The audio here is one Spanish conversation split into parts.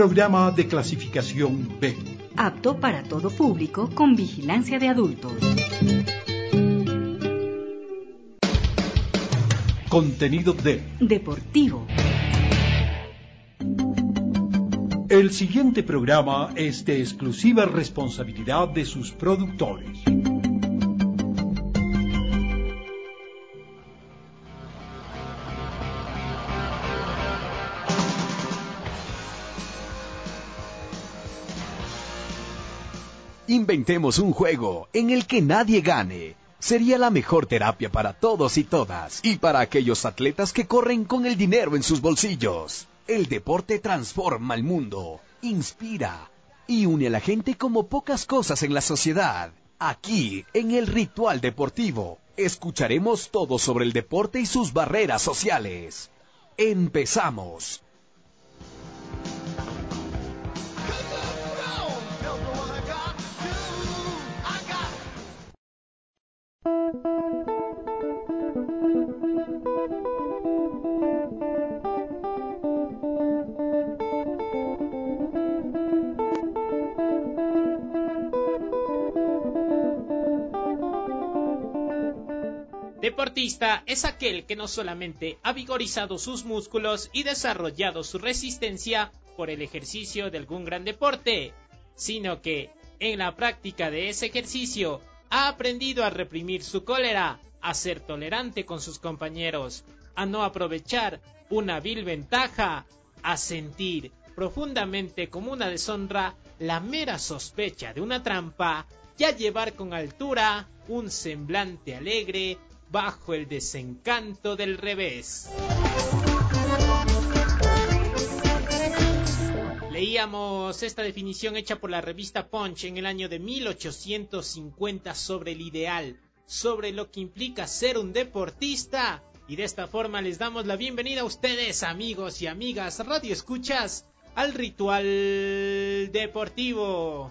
Programa de clasificación B. Apto para todo público con vigilancia de adultos. Contenido D. Deportivo. El siguiente programa es de exclusiva responsabilidad de sus productores. Inventemos un juego en el que nadie gane. Sería la mejor terapia para todos y todas, y para aquellos atletas que corren con el dinero en sus bolsillos. El deporte transforma el mundo, inspira y une a la gente como pocas cosas en la sociedad. Aquí, en el Ritual Deportivo, escucharemos todo sobre el deporte y sus barreras sociales. ¡Empezamos! Deportista es aquel que no solamente ha vigorizado sus músculos y desarrollado su resistencia por el ejercicio de algún gran deporte, sino que en la práctica de ese ejercicio ha aprendido a reprimir su cólera, a ser tolerante con sus compañeros, a no aprovechar una vil ventaja, a sentir profundamente como una deshonra la mera sospecha de una trampa y a llevar con altura un semblante alegre bajo el desencanto del revés. Leíamos esta definición hecha por la revista Punch en el año de 1850 sobre el ideal, sobre lo que implica ser un deportista, y de esta forma les damos la bienvenida a ustedes, amigos y amigas radioescuchas, al Ritual Deportivo.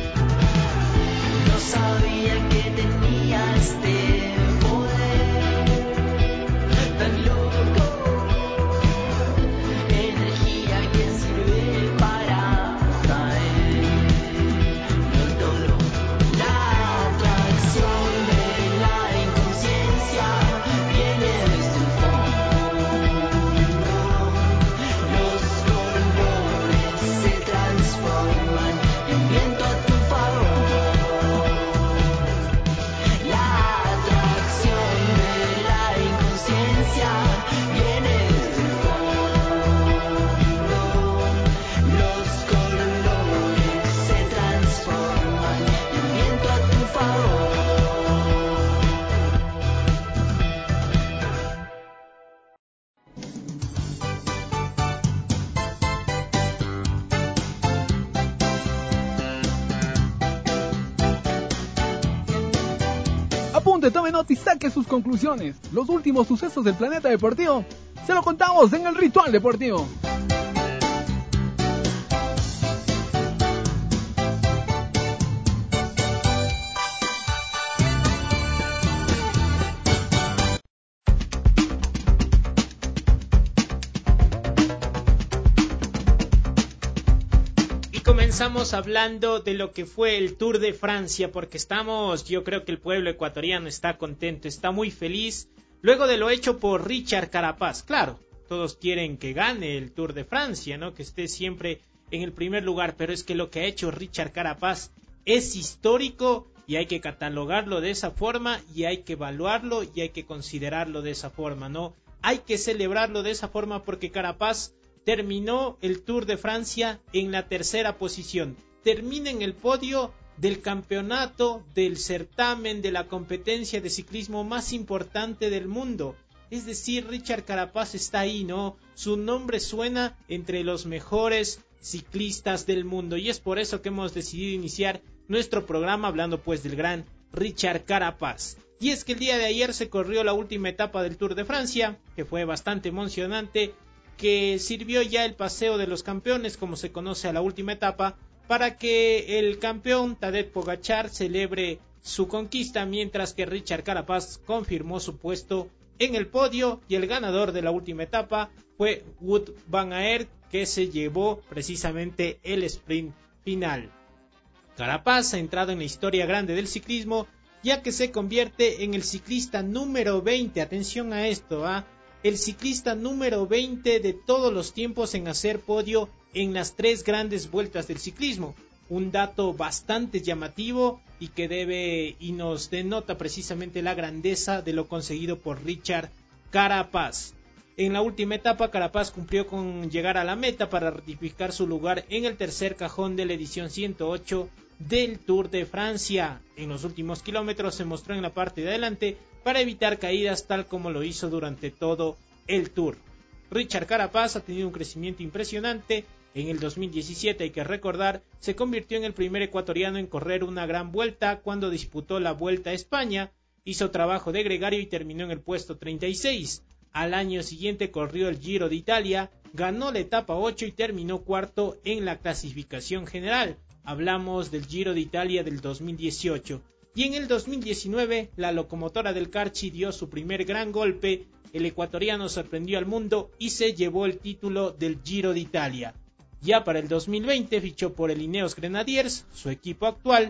Sabía que tenía este poder. Francia viene los colores se transforman en viento a tu favor. Apunte, tome nota y saque sus conclusiones. Los últimos sucesos del planeta deportivo se lo contamos en el Ritual Deportivo. Comenzamos hablando de lo que fue el Tour de Francia, porque yo creo que el pueblo ecuatoriano está contento, está muy feliz, luego de lo hecho por Richard Carapaz. Claro, todos quieren que gane el Tour de Francia, ¿no? Que esté siempre en el primer lugar, pero es que lo que ha hecho Richard Carapaz es histórico y hay que catalogarlo de esa forma y hay que evaluarlo y hay que considerarlo de esa forma, ¿no? Hay que celebrarlo de esa forma porque Carapaz terminó el Tour de Francia en la tercera posición. Termina en el podio del campeonato, del certamen, de la competencia de ciclismo más importante del mundo. Es decir, Richard Carapaz está ahí, ¿no? Su nombre suena entre los mejores ciclistas del mundo. Y es por eso que hemos decidido iniciar nuestro programa hablando pues del gran Richard Carapaz. Y es que el día de ayer se corrió la última etapa del Tour de Francia, que fue bastante emocionante, que sirvió ya el paseo de los campeones, como se conoce a la última etapa, para que el campeón Tadej Pogačar celebre su conquista, mientras que Richard Carapaz confirmó su puesto en el podio y el ganador de la última etapa fue Wout van Aert, que se llevó precisamente el sprint final. Carapaz ha entrado en la historia grande del ciclismo, ya que se convierte en el ciclista número 20, atención a esto, el ciclista número 20 de todos los tiempos en hacer podio en las 3 grandes vueltas del ciclismo. Un dato bastante llamativo y que nos denota precisamente la grandeza de lo conseguido por Richard Carapaz. En la última etapa, Carapaz cumplió con llegar a la meta para ratificar su lugar en el tercer cajón de la edición 108 del Tour de Francia. En los últimos kilómetros se mostró en la parte de adelante para evitar caídas, tal como lo hizo durante todo el Tour. Richard Carapaz ha tenido un crecimiento impresionante. En el 2017, hay que recordar, se convirtió en el primer ecuatoriano en correr una gran vuelta cuando disputó la Vuelta a España. Hizo trabajo de gregario y terminó en el puesto 36. Al año siguiente corrió el Giro de Italia, ganó la etapa 8 y terminó cuarto en la clasificación general. Hablamos del Giro de Italia del 2018. Y en el 2019, la locomotora del Carchi dio su primer gran golpe. El ecuatoriano sorprendió al mundo y se llevó el título del Giro de Italia. Ya para el 2020 fichó por el Ineos Grenadiers, su equipo actual,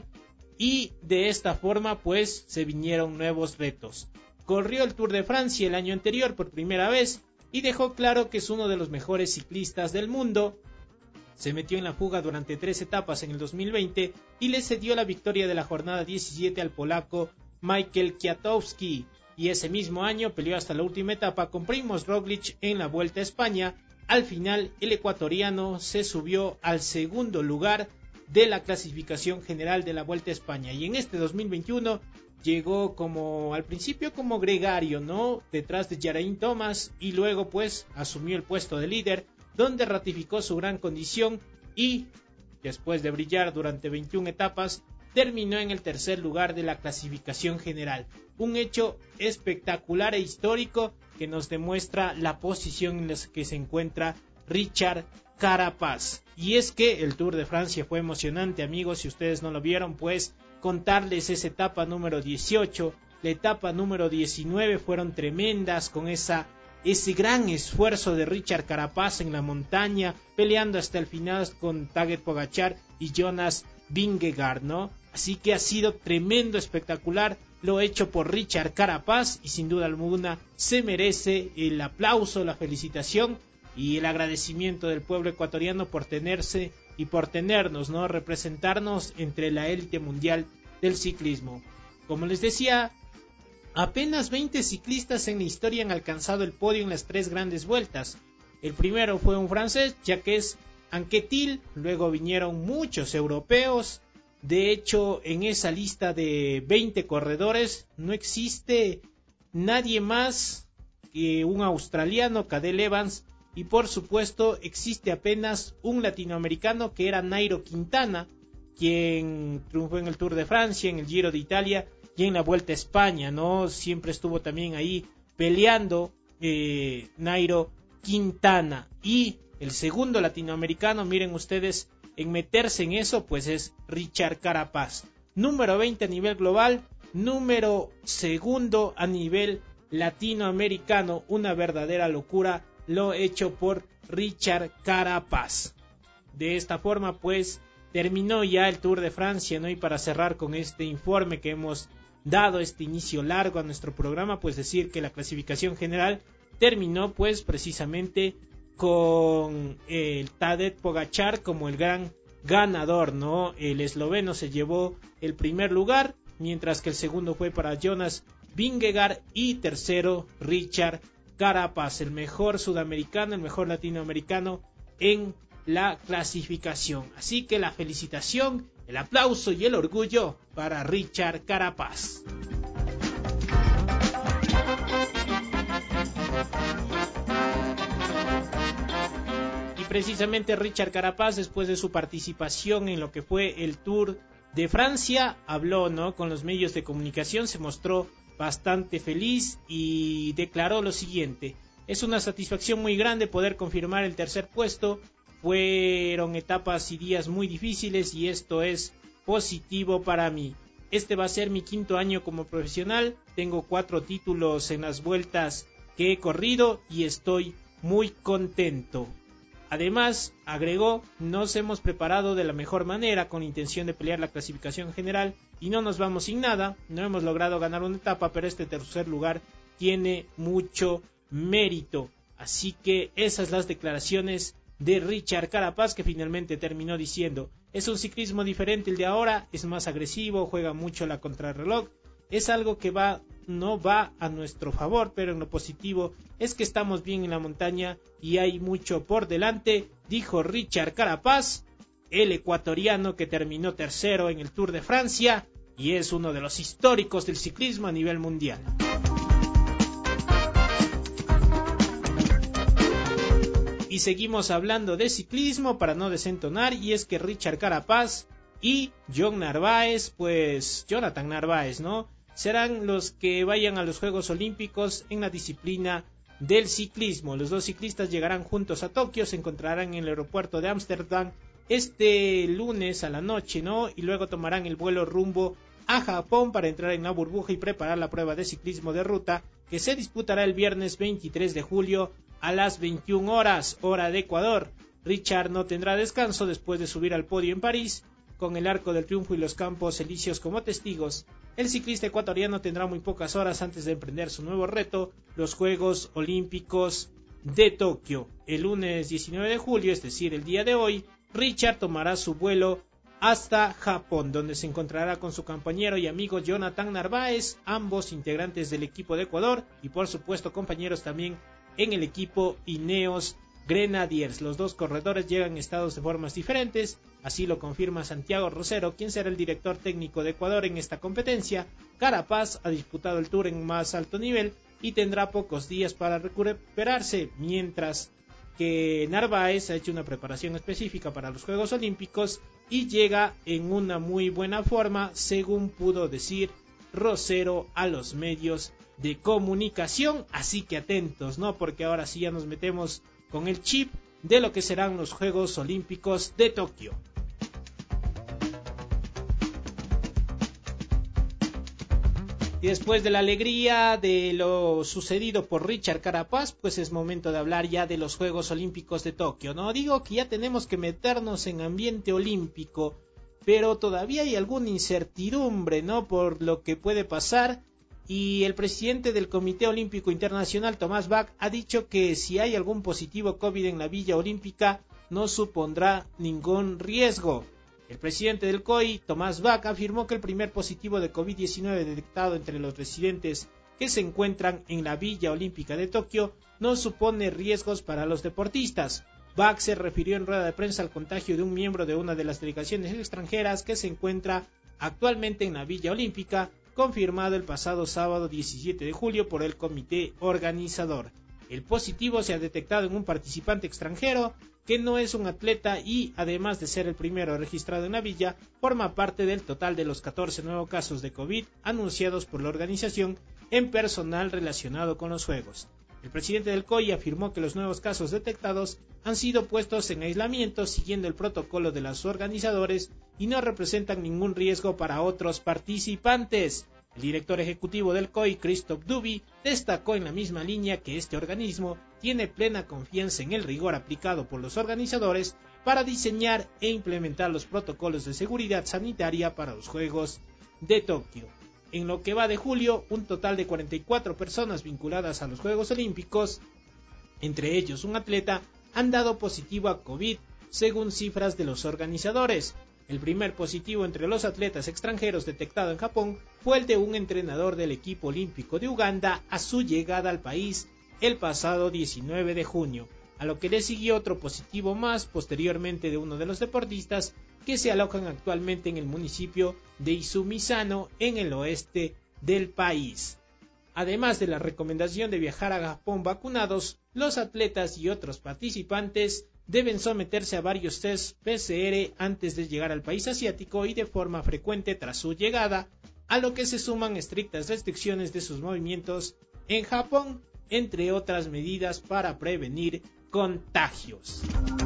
y de esta forma pues se vinieron nuevos retos. Corrió el Tour de Francia el año anterior por primera vez y dejó claro que es uno de los mejores ciclistas del mundo. Se metió en la fuga durante 3 etapas en el 2020 y le cedió la victoria de la jornada 17 al polaco Michael Kwiatkowski. Y ese mismo año peleó hasta la última etapa con Primož Roglič en la Vuelta a España. Al final, el ecuatoriano se subió al segundo lugar de la clasificación general de la Vuelta a España. Y en este 2021 llegó al principio como gregario, ¿no? Detrás de Geraint Thomas, y luego pues asumió el puesto de líder, donde ratificó su gran condición y, después de brillar durante 21 etapas, terminó en el tercer lugar de la clasificación general. Un hecho espectacular e histórico que nos demuestra la posición en la que se encuentra Richard Carapaz. Y es que el Tour de Francia fue emocionante, amigos. Si ustedes no lo vieron, pues contarles esa etapa número 18, la etapa número 19 fueron tremendas, con ese gran esfuerzo de Richard Carapaz en la montaña, peleando hasta el final con Tadej Pogačar y Jonas Vingegaard, ¿no? Así que ha sido tremendo, espectacular lo hecho por Richard Carapaz, y sin duda alguna se merece el aplauso, la felicitación y el agradecimiento del pueblo ecuatoriano por tenerse y por tenernos, ¿no? Representarnos entre la élite mundial del ciclismo. Como les decía, Apenas 20 ciclistas en la historia han alcanzado el podio en las 3 grandes vueltas. El primero fue un francés, Jacques Anquetil, luego vinieron muchos europeos. De hecho, en esa lista de 20 corredores no existe nadie más que un australiano, Cadel Evans, y por supuesto existe apenas un latinoamericano que era Nairo Quintana, quien triunfó en el Tour de Francia, en el Giro de Italia y en la Vuelta a España, ¿no? Siempre estuvo también ahí peleando Nairo Quintana. Y el segundo latinoamericano, miren ustedes, en meterse en eso, pues es Richard Carapaz. Número 20 a nivel global, número segundo a nivel latinoamericano. Una verdadera locura lo hecho por Richard Carapaz. De esta forma, pues, terminó ya el Tour de Francia, ¿no? Y para cerrar con este informe que hemos dado, este inicio largo a nuestro programa, pues decir que la clasificación general terminó, pues, precisamente con el Tadej Pogačar como el gran ganador, ¿no? El esloveno se llevó el primer lugar, mientras que el segundo fue para Jonas Vingegaard y tercero Richard Carapaz, el mejor sudamericano, el mejor latinoamericano en la clasificación. Así que la felicitación, el aplauso y el orgullo para Richard Carapaz. Y precisamente Richard Carapaz, después de su participación en lo que fue el Tour de Francia, habló, ¿no?, con los medios de comunicación, se mostró bastante feliz y declaró lo siguiente: es una satisfacción muy grande poder confirmar el tercer puesto. Fueron etapas y días muy difíciles y esto es positivo para mí. Este va a ser mi 5º año como profesional. Tengo 4 títulos en las vueltas que he corrido y estoy muy contento. Además, agregó, nos hemos preparado de la mejor manera con la intención de pelear la clasificación general y no nos vamos sin nada. No hemos logrado ganar una etapa, pero este tercer lugar tiene mucho mérito. Así que esas las declaraciones de Richard Carapaz, que finalmente terminó diciendo: es un ciclismo diferente el de ahora, es más agresivo, juega mucho la contrarreloj, es algo que no va a nuestro favor, pero en lo positivo es que estamos bien en la montaña y hay mucho por delante, dijo Richard Carapaz, el ecuatoriano que terminó tercero en el Tour de Francia y es uno de los históricos del ciclismo a nivel mundial. Y seguimos hablando de ciclismo para no desentonar, y es que Richard Carapaz y Jonathan Narváez, ¿no?, serán los que vayan a los Juegos Olímpicos en la disciplina del ciclismo. Los dos ciclistas llegarán juntos a Tokio, se encontrarán en el aeropuerto de Ámsterdam este lunes a la noche, ¿no?, y luego tomarán el vuelo rumbo a Japón para entrar en la burbuja y preparar la prueba de ciclismo de ruta que se disputará el viernes 23 de julio a las 21 horas, hora de Ecuador. Richard no tendrá descanso después de subir al podio en París, con el Arco del Triunfo y los Campos Elíseos como testigos. El ciclista ecuatoriano tendrá muy pocas horas antes de emprender su nuevo reto, los Juegos Olímpicos de Tokio. El lunes 19 de julio, es decir, el día de hoy, Richard tomará su vuelo hasta Japón, donde se encontrará con su compañero y amigo Jonathan Narváez, ambos integrantes del equipo de Ecuador y por supuesto compañeros también en el equipo Ineos Grenadiers. Los dos corredores llegan estados de formas diferentes, así lo confirma Santiago Rosero, quien será el director técnico de Ecuador en esta competencia. Carapaz ha disputado el Tour en más alto nivel y tendrá pocos días para recuperarse, mientras que Narváez ha hecho una preparación específica para los Juegos Olímpicos y llega en una muy buena forma, según pudo decir Rosero a los medios de comunicación. Así que atentos, ¿no?, porque ahora sí ya nos metemos con el chip de lo que serán los Juegos Olímpicos de Tokio. Y después de la alegría de lo sucedido por Richard Carapaz, pues es momento de hablar ya de los Juegos Olímpicos de Tokio, ¿no? Digo que ya tenemos que meternos en ambiente olímpico, pero todavía hay alguna incertidumbre, ¿no?, por lo que puede pasar. Y el presidente del Comité Olímpico Internacional, Thomas Bach, ha dicho que si hay algún positivo COVID en la Villa Olímpica, no supondrá ningún riesgo. El presidente del COI, Thomas Bach, afirmó que el primer positivo de COVID-19 detectado entre los residentes que se encuentran en la Villa Olímpica de Tokio no supone riesgos para los deportistas. Bach se refirió en rueda de prensa al contagio de un miembro de una de las delegaciones extranjeras que se encuentra actualmente en la Villa Olímpica, confirmado el pasado sábado 17 de julio por el comité organizador. El positivo se ha detectado en un participante extranjero que no es un atleta y, además de ser el primero registrado en la villa, forma parte del total de los 14 nuevos casos de COVID anunciados por la organización en personal relacionado con los Juegos. El presidente del COI afirmó que los nuevos casos detectados han sido puestos en aislamiento siguiendo el protocolo de los organizadores y no representan ningún riesgo para otros participantes. El director ejecutivo del COI, Christoph Duby, destacó en la misma línea que este organismo tiene plena confianza en el rigor aplicado por los organizadores para diseñar e implementar los protocolos de seguridad sanitaria para los Juegos de Tokio. En lo que va de julio, un total de 44 personas vinculadas a los Juegos Olímpicos, entre ellos un atleta, han dado positivo a COVID, según cifras de los organizadores. El primer positivo entre los atletas extranjeros detectado en Japón fue el de un entrenador del equipo olímpico de Uganda a su llegada al país el pasado 19 de junio, a lo que le siguió otro positivo más posteriormente de uno de los deportistas que se alojan actualmente en el municipio de Izumisano, en el oeste del país. Además de la recomendación de viajar a Japón vacunados, los atletas y otros participantes deben someterse a varios test PCR antes de llegar al país asiático y de forma frecuente tras su llegada, a lo que se suman estrictas restricciones de sus movimientos en Japón, entre otras medidas para prevenir contagios.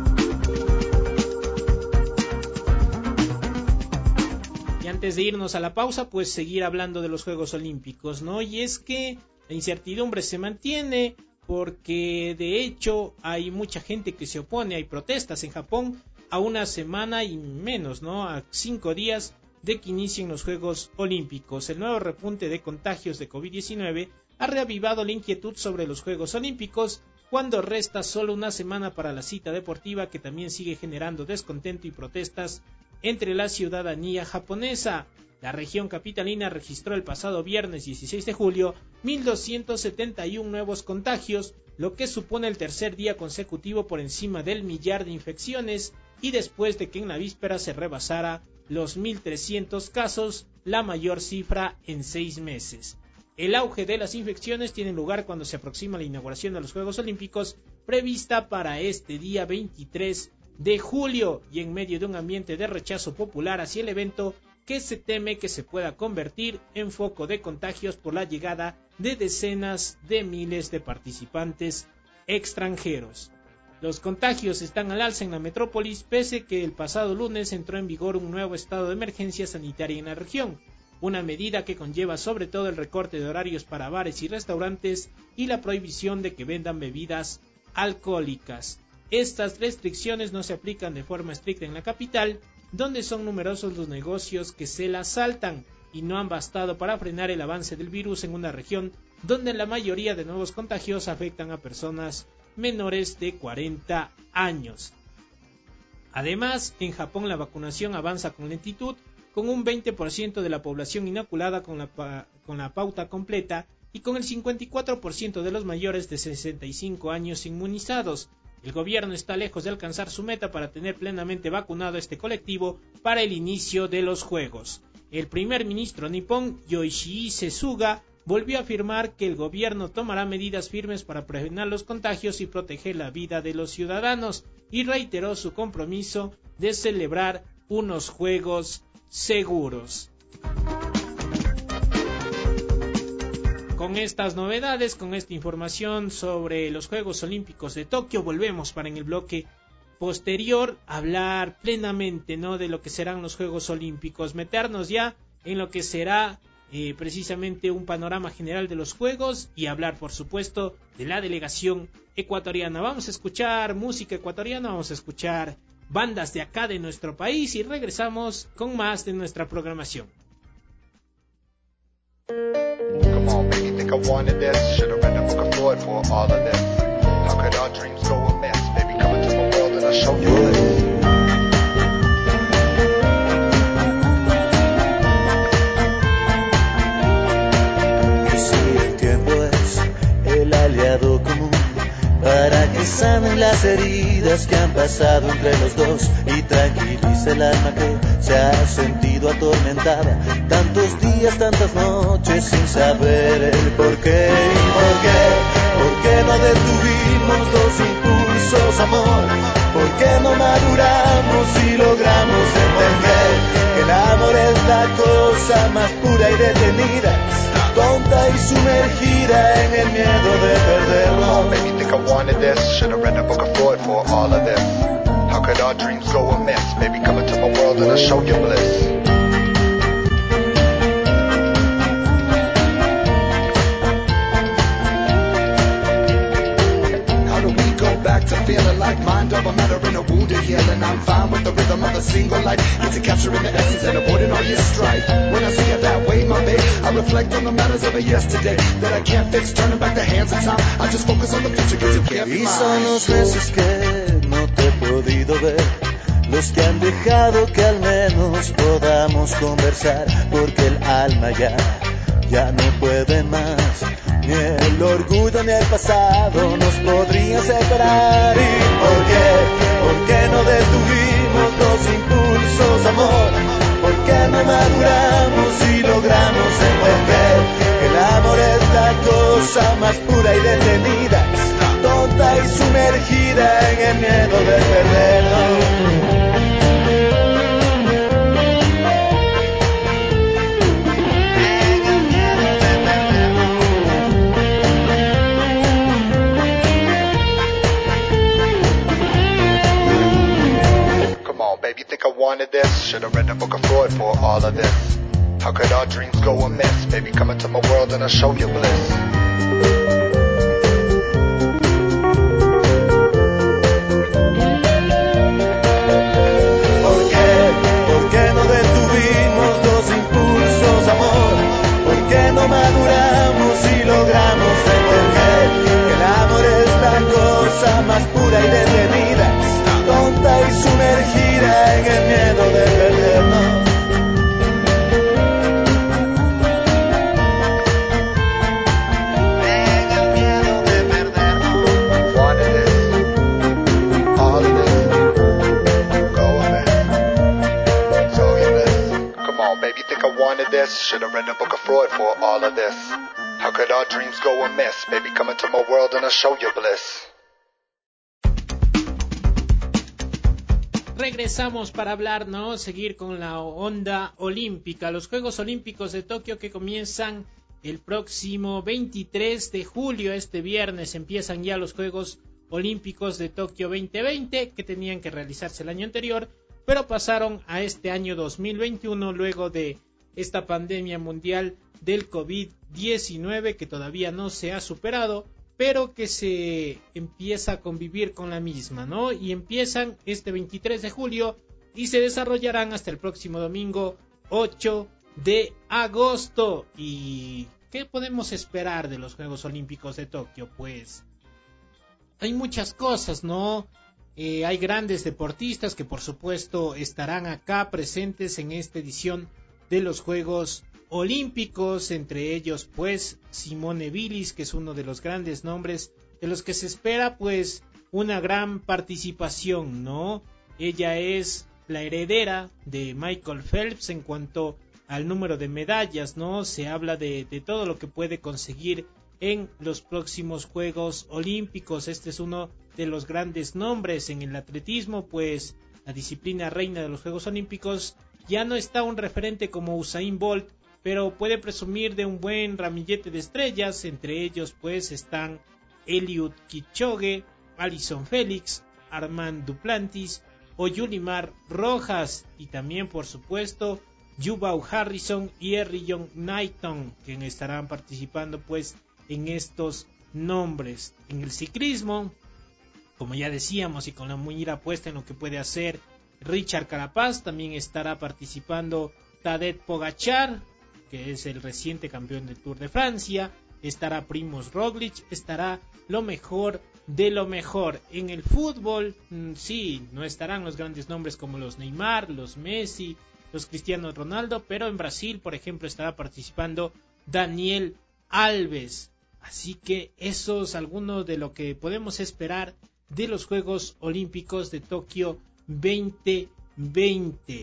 Y antes de irnos a la pausa, pues seguir hablando de los Juegos Olímpicos, ¿no? Y es que la incertidumbre se mantiene porque de hecho hay mucha gente que se opone, hay protestas en Japón a una semana y menos, ¿no? A 5 días de que inicien los Juegos Olímpicos. El nuevo repunte de contagios de COVID-19 ha reavivado la inquietud sobre los Juegos Olímpicos cuando resta solo una semana para la cita deportiva, que también sigue generando descontento y protestas entre la ciudadanía japonesa. La región capitalina registró el pasado viernes 16 de julio 1.271 nuevos contagios, lo que supone el tercer día consecutivo por encima del 1.000.000 de infecciones y después de que en la víspera se rebasara los 1.300 casos, la mayor cifra en 6 meses. El auge de las infecciones tiene lugar cuando se aproxima la inauguración de los Juegos Olímpicos prevista para este día 23 de julio y en medio de un ambiente de rechazo popular hacia el evento que se teme que se pueda convertir en foco de contagios por la llegada de decenas de miles de participantes extranjeros. Los contagios están al alza en la metrópolis pese que el pasado lunes entró en vigor un nuevo estado de emergencia sanitaria en la región, una medida que conlleva sobre todo el recorte de horarios para bares y restaurantes y la prohibición de que vendan bebidas alcohólicas. Estas restricciones no se aplican de forma estricta en la capital, donde son numerosos los negocios que se las saltan y no han bastado para frenar el avance del virus en una región donde la mayoría de nuevos contagios afectan a personas menores de 40 años. Además, en Japón la vacunación avanza con lentitud, con un 20% de la población inoculada con la pauta completa y con el 54% de los mayores de 65 años inmunizados. El gobierno está lejos de alcanzar su meta para tener plenamente vacunado a este colectivo para el inicio de los Juegos. El primer ministro nipón, Yoshihide Suga, volvió a afirmar que el gobierno tomará medidas firmes para prevenir los contagios y proteger la vida de los ciudadanos, y reiteró su compromiso de celebrar unos Juegos seguros. Con estas novedades, con esta información sobre los Juegos Olímpicos de Tokio, volvemos para en el bloque posterior hablar plenamente, ¿no?, de lo que serán los Juegos Olímpicos, meternos ya en lo que será precisamente un panorama general de los Juegos y hablar, por supuesto, de la delegación ecuatoriana. Vamos a escuchar música ecuatoriana, vamos a escuchar bandas de acá de nuestro país y regresamos con más de nuestra programación. Come on, make you think I wanted this. Should've read the book of Floyd for all of this. How could our dreams go amiss? Baby, come into my world and I'll show you this. Que si el que sanen las heridas que han pasado entre los dos y tranquilice el alma que se ha sentido atormentada tantos días, tantas noches sin saber el por qué y por qué. ¿Por qué no detuvimos los impulsos, amor? ¿Por qué no maduramos y logramos entender que el amor es la cosa más pura y detenida, tonta y sumergida en el miedo de perderlo? Maybe think I wanted this. Should've read a book of Freud for all of this. How could our dreams go amiss? Baby, come into my world and I'll show you bliss. Back to feeling like mind over matter in a wounded healing. I'm fine with the rhythm of a single life. Into capturing the essence and avoiding all your strife. When I see it that way, my babe, I reflect on the matters of a yesterday that I can't fix, turning back the hands of time. I just focus on the future cause it can't be Y mine. son los meses que no te he podido ver, los que han dejado que al menos podamos conversar, porque el alma ya no puede más. Ni el orgullo ni el pasado nos podrían separar. ¿Y por qué no detuvimos los impulsos, amor? ¿Por qué no maduramos y logramos entender que el amor es la cosa más pura y detenida, tonta y sumergida en el miedo de perderlo? Baby, think I wanted this. Should've read a book of Freud for all of this. How could our dreams go amiss? Baby, come into my world and I'll show you bliss. ¿Por qué no detuvimos los impulsos, amor? ¿Por qué no maduramos y logramos entender que el amor es la cosa más pura y detenida, tonta y sumergida en el miedo de perdernos? En el miedo de perdernos. Wanted this. All of this. Go amiss. So you bliss. Come on, baby, think I wanted this. Should've read a book of Freud for all of this. How could our dreams go amiss? Baby, come into my world and I'll show you bliss. Regresamos para hablar, ¿no? Seguir con la onda olímpica. Los Juegos Olímpicos de Tokio que comienzan el próximo 23 de julio. Este viernes empiezan ya los Juegos Olímpicos de Tokio 2020 que tenían que realizarse el año anterior, pero pasaron a este año 2021 luego de esta pandemia mundial del COVID-19 que todavía no se ha superado, pero que se empieza a convivir con la misma, ¿no? Y empiezan este 23 de julio y se desarrollarán hasta el próximo domingo 8 de agosto. ¿Y qué podemos esperar de los Juegos Olímpicos de Tokio? Pues hay muchas cosas, ¿no? Hay grandes deportistas que por supuesto estarán acá presentes en esta edición de los Juegos Olímpicos, entre ellos pues Simone Biles, que es uno de los grandes nombres de los que se espera pues una gran participación, ¿no? Ella es la heredera de Michael Phelps en cuanto al número de medallas, ¿no? Se habla de todo lo que puede conseguir en los próximos Juegos Olímpicos. Este es uno de los grandes nombres en el atletismo, pues la disciplina reina de los Juegos Olímpicos. Ya no está un referente como Usain Bolt, pero puede presumir de un buen ramillete de estrellas. Entre ellos pues están Eliud Kipchoge, Allyson Felix, Armand Duplantis o Yulimar Rojas, y también por supuesto Yubau Harrison y John Knighton, quienes estarán participando pues en estos nombres. En el ciclismo, como ya decíamos, y con la mira puesta en lo que puede hacer Richard Carapaz, también estará participando Tadej Pogačar, que es el reciente campeón del Tour de Francia. Estará Primož Roglič, estará lo mejor de lo mejor. En el fútbol, sí, no estarán los grandes nombres como los Neymar, los Messi, los Cristiano Ronaldo, pero en Brasil, por ejemplo, estará participando Daniel Alves. Así que eso es alguno de lo que podemos esperar de los Juegos Olímpicos de Tokio 2020.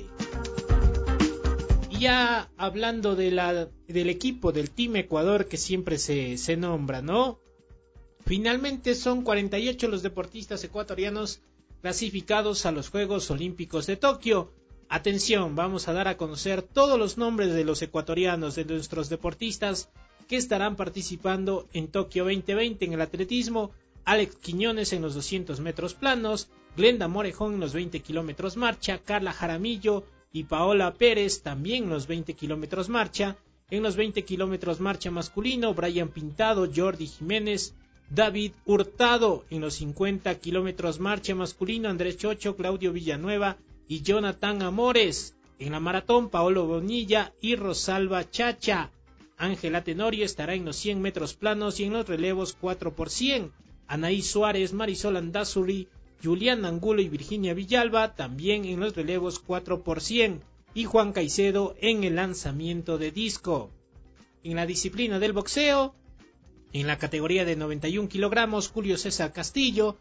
Y ya hablando del equipo del Team Ecuador, que siempre se nombra, ¿no? Finalmente son 48 los deportistas ecuatorianos clasificados a los Juegos Olímpicos de Tokio. Atención, vamos a dar a conocer todos los nombres de los ecuatorianos, de nuestros deportistas que estarán participando en Tokio 2020 en el atletismo. Alex Quiñones en los 200 metros planos, Glenda Morejón en los 20 kilómetros marcha, Carla Jaramillo y Paola Pérez también en los 20 kilómetros marcha. En los 20 kilómetros marcha masculino, Brian Pintado, Jordi Jiménez, David Hurtado. En los 50 kilómetros marcha masculino, Andrés Chocho, Claudio Villanueva y Jonathan Amores. En la maratón, Paolo Bonilla y Rosalba Chacha. Ángela Tenorio estará en los 100 metros planos y en los relevos 4x100. Anaí Suárez, Marisol Andazuri, Julián Angulo y Virginia Villalba también en los relevos 4x100. Y Juan Caicedo en el lanzamiento de disco. En la disciplina del boxeo, en la categoría de 91 kilogramos, Julio César Castillo,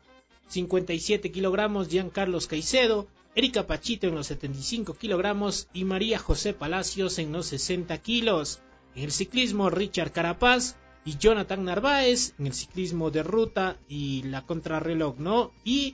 57 kilogramos, Giancarlos Caicedo, Erika Pachito en los 75 kilogramos y María José Palacios en los 60 kilos. En el ciclismo, Richard Carapaz y Jonathan Narváez, en el ciclismo de ruta y la contrarreloj, ¿no? Y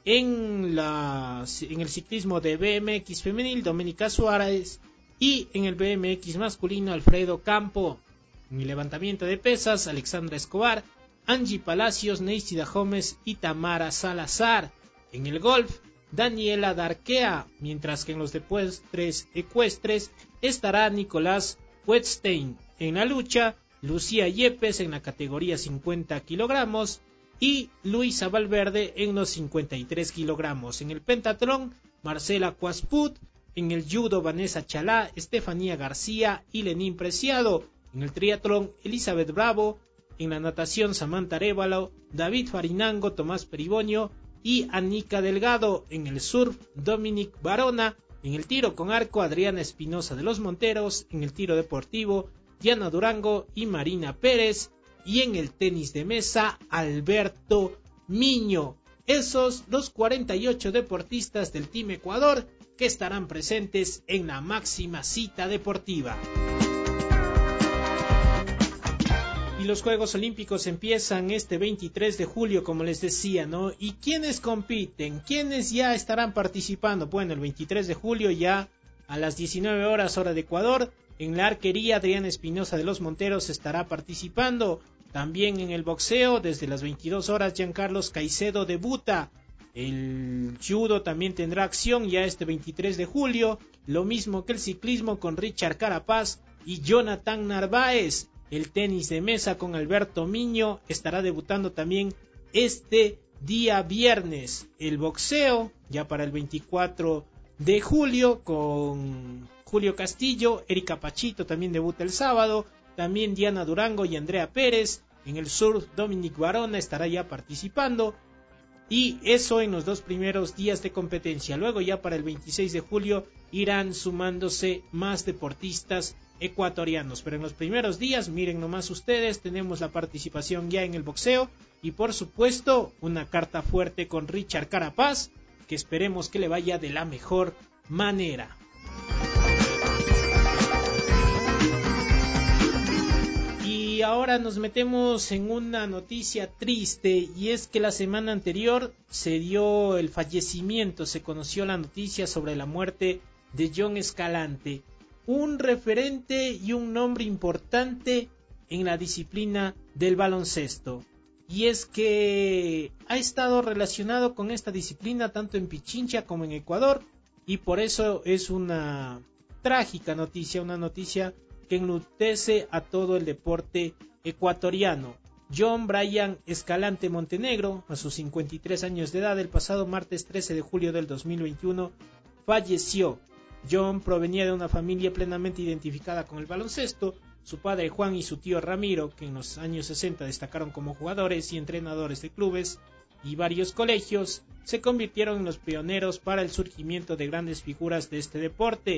en el ciclismo de BMX femenil, Doménica Suárez, y en el BMX masculino, Alfredo Campo. En el levantamiento de pesas, Alexandra Escobar, Angie Palacios, Neisida Gómez y Tamara Salazar. En el golf, Daniela Darquea, mientras que en los deportes ecuestres estará Nicolás Wetstein. En la lucha, Lucía Yepes en la categoría 50 kilogramos y Luisa Valverde en los 53 kilogramos. En el pentatlón, Marcela Cuasput. En el judo, Vanessa Chalá, Estefanía García y Lenín Preciado. En el triatlón, Elizabeth Bravo. En la natación, Samantha Arévalo, David Farinango, Tomás Peribonio y Anica Delgado. En el surf, Dominic Barona. En el tiro con arco, Adriana Espinosa de los Monteros. En el tiro deportivo, Diana Durango y Marina Pérez. Y en el tenis de mesa, Alberto Miño. Esos los 48 deportistas del Team Ecuador que estarán presentes en la máxima cita deportiva. Y los Juegos Olímpicos empiezan este 23 de julio, como les decía, ¿no? ¿Y quiénes compiten? ¿Quiénes ya estarán participando? Bueno, el 23 de julio ya a las 19 horas hora de Ecuador, en la arquería, Adriana Espinosa de los Monteros estará participando. También en el boxeo, desde las 22 horas, Giancarlos Caicedo debuta. El judo también tendrá acción ya este 23 de julio, lo mismo que el ciclismo con Richard Carapaz y Jonathan Narváez. El tenis de mesa con Alberto Miño estará debutando también este día viernes. El boxeo ya para el 24 de julio con Julio Castillo, Erika Pachito también debuta el sábado, también Diana Durango y Andrea Pérez. En el surf, Dominic Barona estará ya participando. Y eso en los 2 primeros días de competencia. Luego ya para el 26 de julio irán sumándose más deportistas ecuatorianos. Pero en los primeros días, miren nomás ustedes, tenemos la participación ya en el boxeo. Y por supuesto, una carta fuerte con Richard Carapaz, que esperemos que le vaya de la mejor manera. Y ahora nos metemos en una noticia triste, y es que la semana anterior se dio el fallecimiento, se conoció la noticia sobre la muerte de John Escalante, un referente y un nombre importante en la disciplina del baloncesto. Y es que ha estado relacionado con esta disciplina tanto en Pichincha como en Ecuador, y por eso es una trágica noticia, una noticia que enlutece a todo el deporte ecuatoriano. John Brian Escalante Montenegro, a sus 53 años de edad, el pasado martes 13 de julio del 2021, falleció. John provenía de una familia plenamente identificada con el baloncesto. Su padre Juan y su tío Ramiro, que en los años 60 destacaron como jugadores y entrenadores de clubes y varios colegios, se convirtieron en los pioneros para el surgimiento de grandes figuras de este deporte.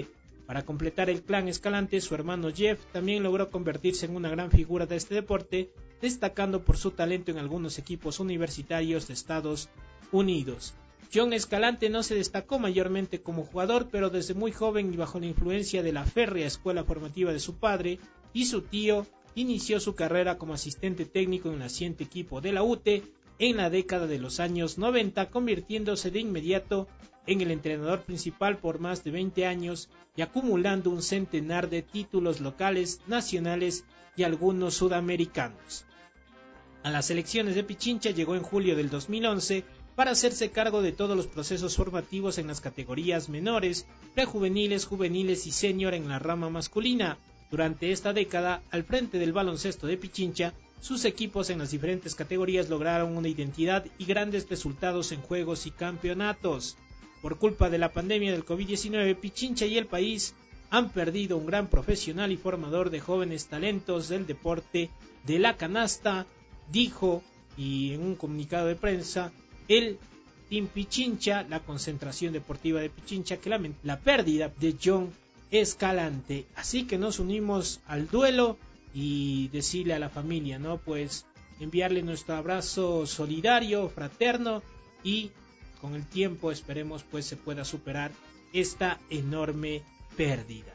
Para completar el clan Escalante, su hermano Jeff también logró convertirse en una gran figura de este deporte, destacando por su talento en algunos equipos universitarios de Estados Unidos. John Escalante no se destacó mayormente como jugador, pero desde muy joven y bajo la influencia de la férrea escuela formativa de su padre y su tío, inició su carrera como asistente técnico en el naciente equipo de la UTE en la década de los años 90, convirtiéndose de inmediato en el entrenador principal por más de 20 años y acumulando un centenar de títulos locales, nacionales y algunos sudamericanos. A las selecciones de Pichincha llegó en julio del 2011 para hacerse cargo de todos los procesos formativos en las categorías menores, prejuveniles, juveniles y senior en la rama masculina. Durante esta década, al frente del baloncesto de Pichincha, sus equipos en las diferentes categorías lograron una identidad y grandes resultados en juegos y campeonatos. Por culpa de la pandemia del COVID-19, Pichincha y el país han perdido un gran profesional y formador de jóvenes talentos del deporte de la canasta, dijo, y en un comunicado de prensa, el Team Pichincha, la concentración deportiva de Pichincha, que lamenta la pérdida de John Escalante. Así que nos unimos al duelo y decirle a la familia, ¿no? Pues enviarle nuestro abrazo solidario, fraterno, y con el tiempo esperemos pues se pueda superar esta enorme pérdida.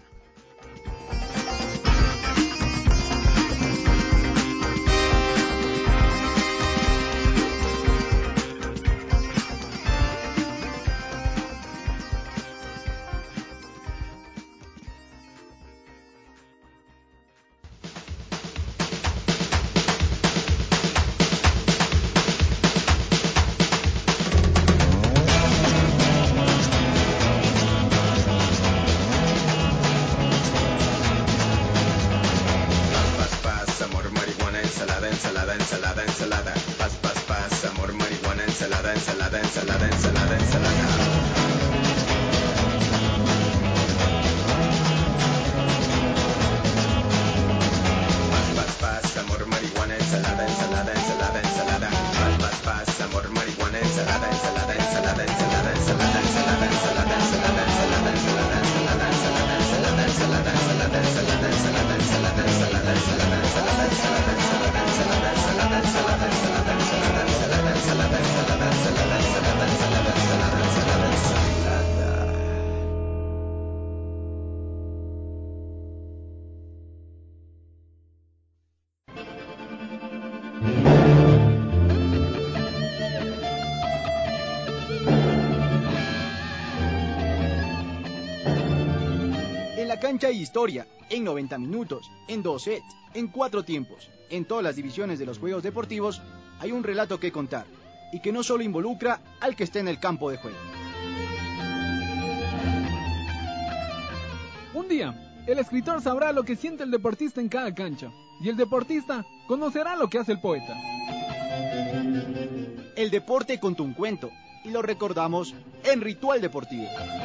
Cancha y historia, en 90 minutos, en 2 sets, en 4 tiempos. En todas las divisiones de los juegos deportivos hay un relato que contar, y que no solo involucra al que esté en el campo de juego. Un día, el escritor sabrá lo que siente el deportista en cada cancha, y el deportista conocerá lo que hace el poeta. El deporte contó un cuento, y lo recordamos en Ritual Deportivo.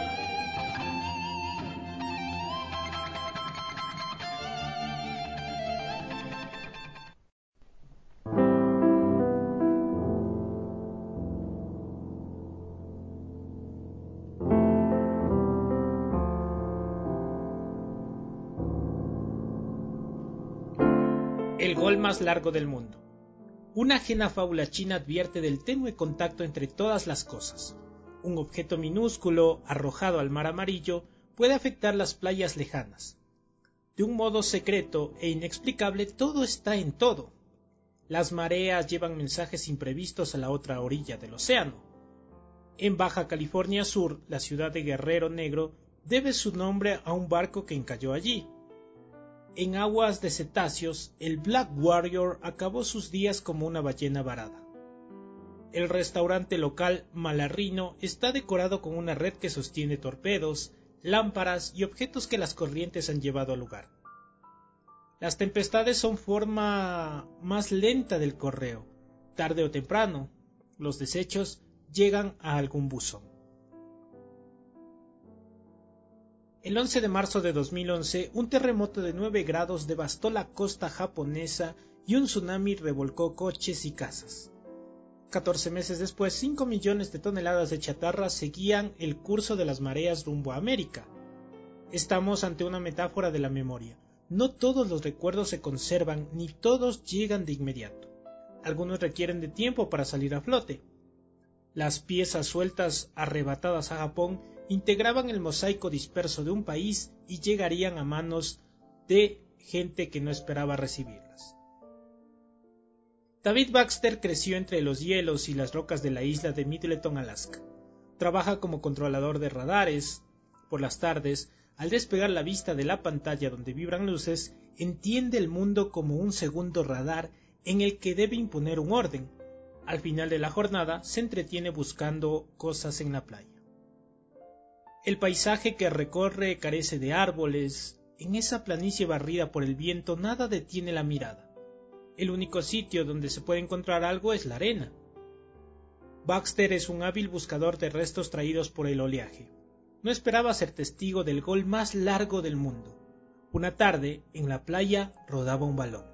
El gol más largo del mundo. Una ajena fábula china advierte del tenue contacto entre todas las cosas. Un objeto minúsculo arrojado al mar amarillo puede afectar las playas lejanas. De un modo secreto e inexplicable, todo está en todo. Las mareas llevan mensajes imprevistos a la otra orilla del océano. En Baja California Sur, la ciudad de Guerrero Negro debe su nombre a un barco que encalló allí. En aguas de cetáceos, el Black Warrior acabó sus días como una ballena varada. El restaurante local Malarrino está decorado con una red que sostiene torpedos, lámparas y objetos que las corrientes han llevado al lugar. Las tempestades son forma más lenta del correo. Tarde o temprano, los desechos llegan a algún buzón. El 11 de marzo de 2011, un terremoto de 9 grados devastó la costa japonesa y un tsunami revolcó coches y casas. 14 meses después, 5 millones de toneladas de chatarra seguían el curso de las mareas rumbo a América. Estamos ante una metáfora de la memoria. No todos los recuerdos se conservan ni todos llegan de inmediato. Algunos requieren de tiempo para salir a flote. Las piezas sueltas arrebatadas a Japón integraban el mosaico disperso de un país y llegarían a manos de gente que no esperaba recibirlas. David Baxter creció entre los hielos y las rocas de la isla de Middleton, Alaska. Trabaja como controlador de radares. Por las tardes, al despegar la vista de la pantalla donde vibran luces, entiende el mundo como un segundo radar en el que debe imponer un orden. Al final de la jornada, se entretiene buscando cosas en la playa. El paisaje que recorre carece de árboles. En esa planicie barrida por el viento nada detiene la mirada. El único sitio donde se puede encontrar algo es la arena. Baxter es un hábil buscador de restos traídos por el oleaje. No esperaba ser testigo del gol más largo del mundo. Una tarde, en la playa, rodaba un balón.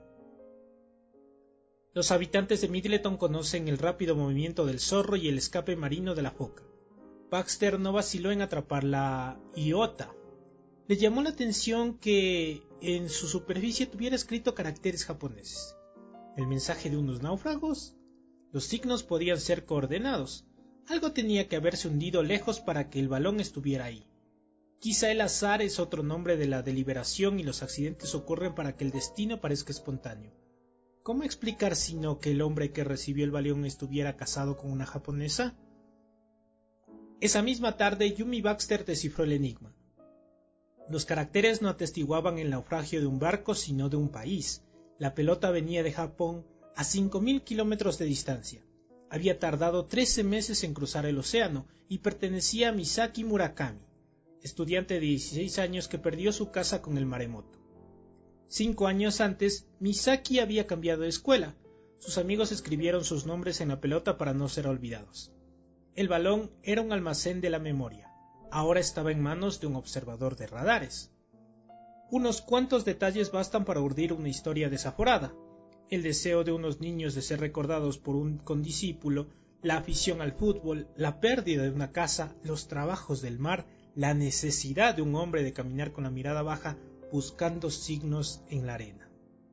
Los habitantes de Middleton conocen el rápido movimiento del zorro y el escape marino de la foca. Baxter no vaciló en atrapar la iota. Le llamó la atención que en su superficie tuviera escrito caracteres japoneses. El mensaje de unos náufragos. Los signos podían ser coordenados. Algo tenía que haberse hundido lejos para que el balón estuviera ahí. Quizá el azar es otro nombre de la deliberación y los accidentes ocurren para que el destino parezca espontáneo. ¿Cómo explicar sino que el hombre que recibió el balón estuviera casado con una japonesa? Esa misma tarde, Yumi Baxter descifró el enigma. Los caracteres no atestiguaban el naufragio de un barco, sino de un país. La pelota venía de Japón a 5.000 kilómetros de distancia. Había tardado 13 meses en cruzar el océano y pertenecía a Misaki Murakami, estudiante de 16 años que perdió su casa con el maremoto. 5 años antes, Misaki había cambiado de escuela. Sus amigos escribieron sus nombres en la pelota para no ser olvidados. El balón era un almacén de la memoria. Ahora estaba en manos de un observador de radares. Unos cuantos detalles bastan para urdir una historia desaforada. El deseo de unos niños de ser recordados por un condiscípulo, la afición al fútbol, la pérdida de una casa, los trabajos del mar, la necesidad de un hombre de caminar con la mirada baja buscando signos en la arena.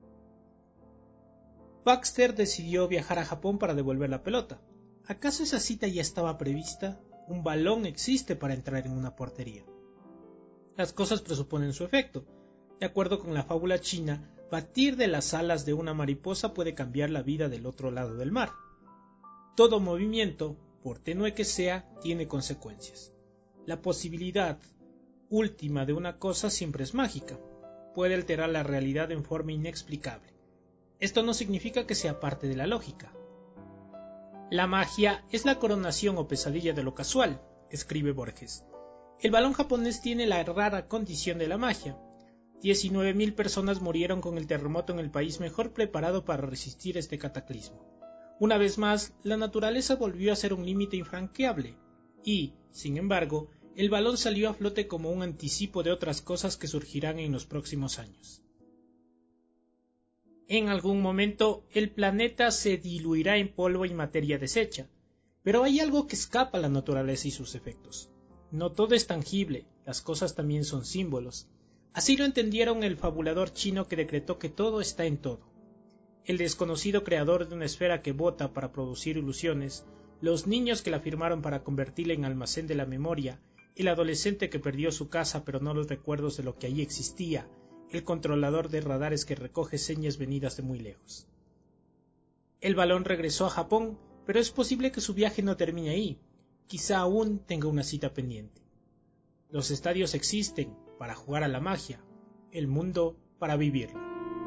Baxter decidió viajar a Japón para devolver la pelota. ¿Acaso esa cita ya estaba prevista? Un balón existe para entrar en una portería. Las cosas presuponen su efecto. De acuerdo con la fábula china, batir de las alas de una mariposa puede cambiar la vida del otro lado del mar. Todo movimiento, por tenue que sea, tiene consecuencias. La posibilidad última de una cosa siempre es mágica. Puede alterar la realidad en forma inexplicable. Esto no significa que sea parte de la lógica. La magia es la coronación o pesadilla de lo casual, escribe Borges. El balón japonés tiene la rara condición de la magia. 19.000 personas murieron con el terremoto en el país mejor preparado para resistir este cataclismo. Una vez más, la naturaleza volvió a ser un límite infranqueable y, sin embargo, el balón salió a flote como un anticipo de otras cosas que surgirán en los próximos años. En algún momento, el planeta se diluirá en polvo y materia deshecha, pero hay algo que escapa a la naturaleza y sus efectos. No todo es tangible, las cosas también son símbolos. Así lo entendieron el fabulador chino que decretó que todo está en todo. El desconocido creador de una esfera que bota para producir ilusiones, los niños que la firmaron para convertirla en almacén de la memoria, el adolescente que perdió su casa pero no los recuerdos de lo que allí existía, el controlador de radares que recoge señas venidas de muy lejos. El balón regresó a Japón, pero es posible que su viaje no termine ahí. Quizá aún tenga una cita pendiente. Los estadios existen para jugar a la magia, el mundo para vivirlo.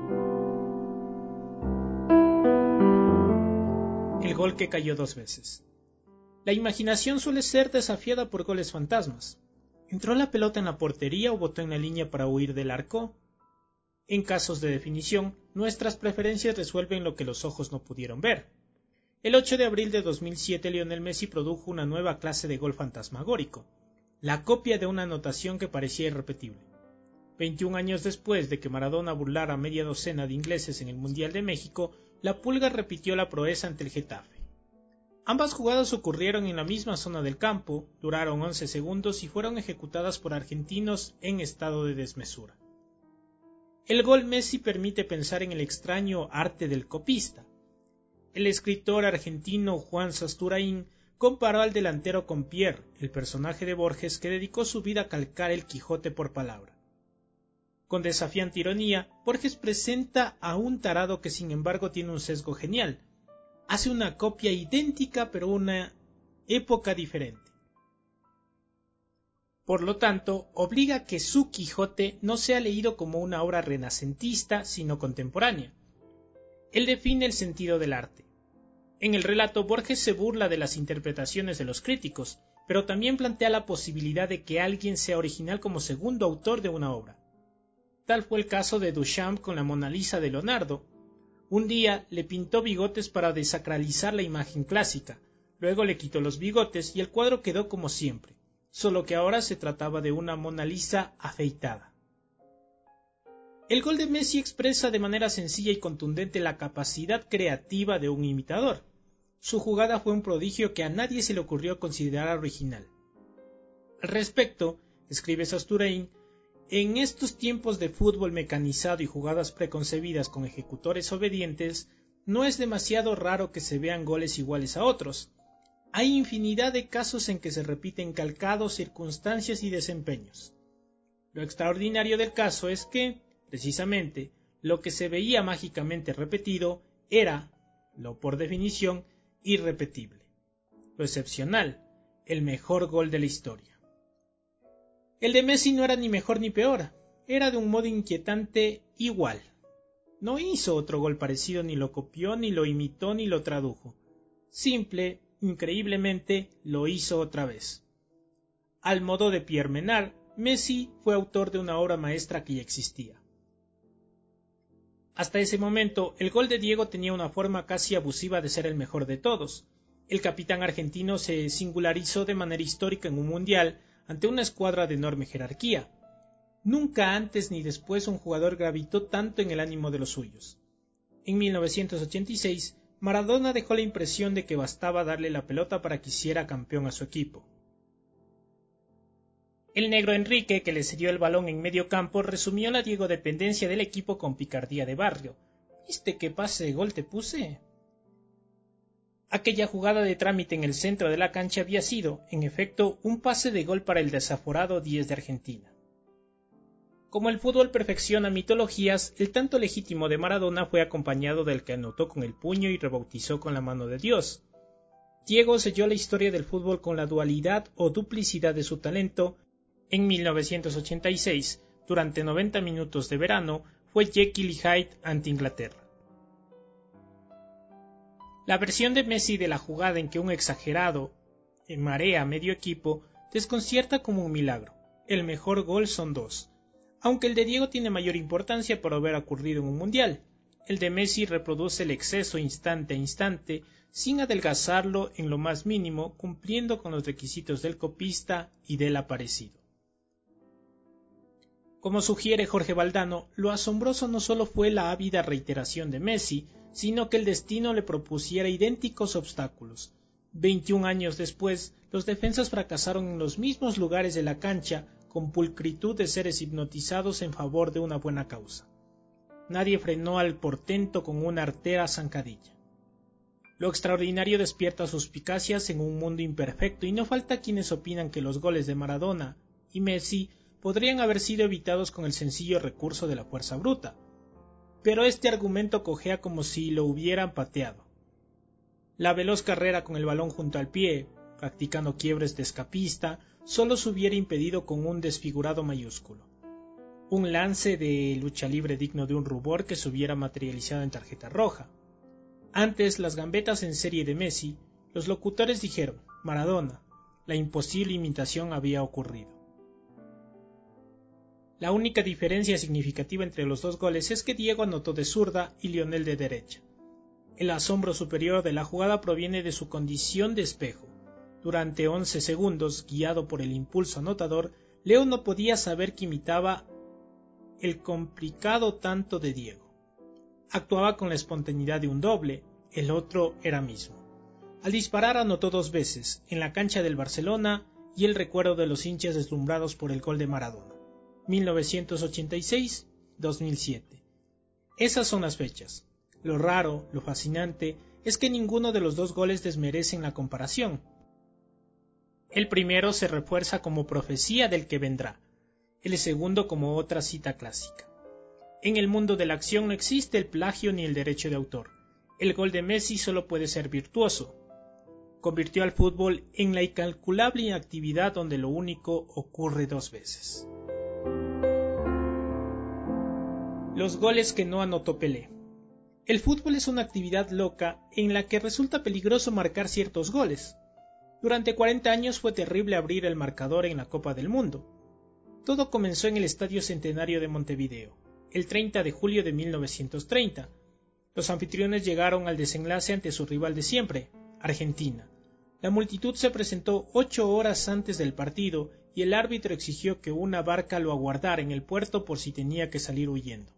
El gol que cayó 2 veces. La imaginación suele ser desafiada por goles fantasmas. ¿Entró la pelota en la portería o botó en la línea para huir del arco? En casos de definición, nuestras preferencias resuelven lo que los ojos no pudieron ver. El 8 de abril de 2007, Lionel Messi produjo una nueva clase de gol fantasmagórico, la copia de una anotación que parecía irrepetible. 21 años después de que Maradona burlara a media docena de ingleses en el Mundial de México, la Pulga repitió la proeza ante el Getafe. Ambas jugadas ocurrieron en la misma zona del campo, duraron 11 segundos y fueron ejecutadas por argentinos en estado de desmesura. El gol Messi permite pensar en el extraño arte del copista. El escritor argentino Juan Sasturain comparó al delantero con Pierre, el personaje de Borges que dedicó su vida a calcar el Quijote por palabra. Con desafiante ironía, Borges presenta a un tarado que sin embargo tiene un sesgo genial. Hace una copia idéntica pero una época diferente. Por lo tanto, obliga a que su Quijote no sea leído como una obra renacentista, sino contemporánea. Él define el sentido del arte. En el relato, Borges se burla de las interpretaciones de los críticos, pero también plantea la posibilidad de que alguien sea original como segundo autor de una obra. Tal fue el caso de Duchamp con la Mona Lisa de Leonardo. Un día le pintó bigotes para desacralizar la imagen clásica, luego le quitó los bigotes y el cuadro quedó como siempre, solo que ahora se trataba de una Mona Lisa afeitada. El gol de Messi expresa de manera sencilla y contundente la capacidad creativa de un imitador. Su jugada fue un prodigio que a nadie se le ocurrió considerar original. Al respecto, escribe Sasturain, en estos tiempos de fútbol mecanizado y jugadas preconcebidas con ejecutores obedientes, no es demasiado raro que se vean goles iguales a otros. Hay infinidad de casos en que se repiten calcados, circunstancias y desempeños. Lo extraordinario del caso es que, precisamente, lo que se veía mágicamente repetido era, lo por definición, irrepetible. Lo excepcional, el mejor gol de la historia. El de Messi no era ni mejor ni peor, era de un modo inquietante igual. No hizo otro gol parecido, ni lo copió, ni lo imitó, ni lo tradujo. Simple, increíblemente, lo hizo otra vez. Al modo de Pierre Menard, Messi fue autor de una obra maestra que ya existía. Hasta ese momento, el gol de Diego tenía una forma casi abusiva de ser el mejor de todos. El capitán argentino se singularizó de manera histórica en un mundial ante una escuadra de enorme jerarquía. Nunca antes ni después un jugador gravitó tanto en el ánimo de los suyos. En 1986, Maradona dejó la impresión de que bastaba darle la pelota para que hiciera campeón a su equipo. El negro Enrique, que le cedió el balón en medio campo, resumió la Diego dependencia del equipo con picardía de barrio. ¿Viste qué pase de gol te puse? Aquella jugada de trámite en el centro de la cancha había sido, en efecto, un pase de gol para el desaforado 10 de Argentina. Como el fútbol perfecciona mitologías, el tanto legítimo de Maradona fue acompañado del que anotó con el puño y rebautizó con la mano de Dios. Diego selló la historia del fútbol con la dualidad o duplicidad de su talento. En 1986, durante 90 minutos de verano, fue Jekyll y Hyde ante Inglaterra. La versión de Messi de la jugada en que un exagerado marea a medio equipo desconcierta como un milagro. El mejor gol son dos, aunque el de Diego tiene mayor importancia por haber ocurrido en un mundial. El de Messi reproduce el exceso instante a instante sin adelgazarlo en lo más mínimo, cumpliendo con los requisitos del copista y del aparecido. Como sugiere Jorge Valdano, lo asombroso no solo fue la ávida reiteración de Messi, sino que el destino le propusiera idénticos obstáculos. 21 años después, los defensas fracasaron en los mismos lugares de la cancha con pulcritud de seres hipnotizados en favor de una buena causa. Nadie frenó al portento con una artera zancadilla. Lo extraordinario despierta suspicacias en un mundo imperfecto y no falta quienes opinan que los goles de Maradona y Messi podrían haber sido evitados con el sencillo recurso de la fuerza bruta. Pero este argumento cojea como si lo hubieran pateado. La veloz carrera con el balón junto al pie, practicando quiebres de escapista, solo se hubiera impedido con un desfigurado mayúsculo. Un lance de lucha libre digno de un rubor que se hubiera materializado en tarjeta roja. Antes las gambetas en serie de Messi, los locutores dijeron, Maradona, la imposible imitación había ocurrido. La única diferencia significativa entre los dos goles es que Diego anotó de zurda y Lionel de derecha. El asombro superior de la jugada proviene de su condición de espejo. Durante 11 segundos, guiado por el impulso anotador, Leo no podía saber que imitaba el complicado tanto de Diego. Actuaba con la espontaneidad de un doble, el otro era mismo. Al disparar anotó 2 veces, en la cancha del Barcelona, y el recuerdo de los hinchas deslumbrados por el gol de Maradona, 1986-2007. Esas son las fechas. Lo raro, lo fascinante, es que ninguno de los 2 goles desmerecen la comparación. El primero se refuerza como profecía del que vendrá, el segundo como otra cita clásica. En el mundo de la acción no existe el plagio ni el derecho de autor. El gol de Messi solo puede ser virtuoso. Convirtió al fútbol en la incalculable inactividad donde lo único ocurre 2 veces. Los goles que no anotó Pelé. El fútbol es una actividad loca en la que resulta peligroso marcar ciertos goles. Durante 40 años fue terrible abrir el marcador en la Copa del Mundo. Todo comenzó en el Estadio Centenario de Montevideo, el 30 de julio de 1930. Los anfitriones llegaron al desenlace ante su rival de siempre, Argentina. La multitud se presentó 8 horas antes del partido y el árbitro exigió que una barca lo aguardara en el puerto por si tenía que salir huyendo.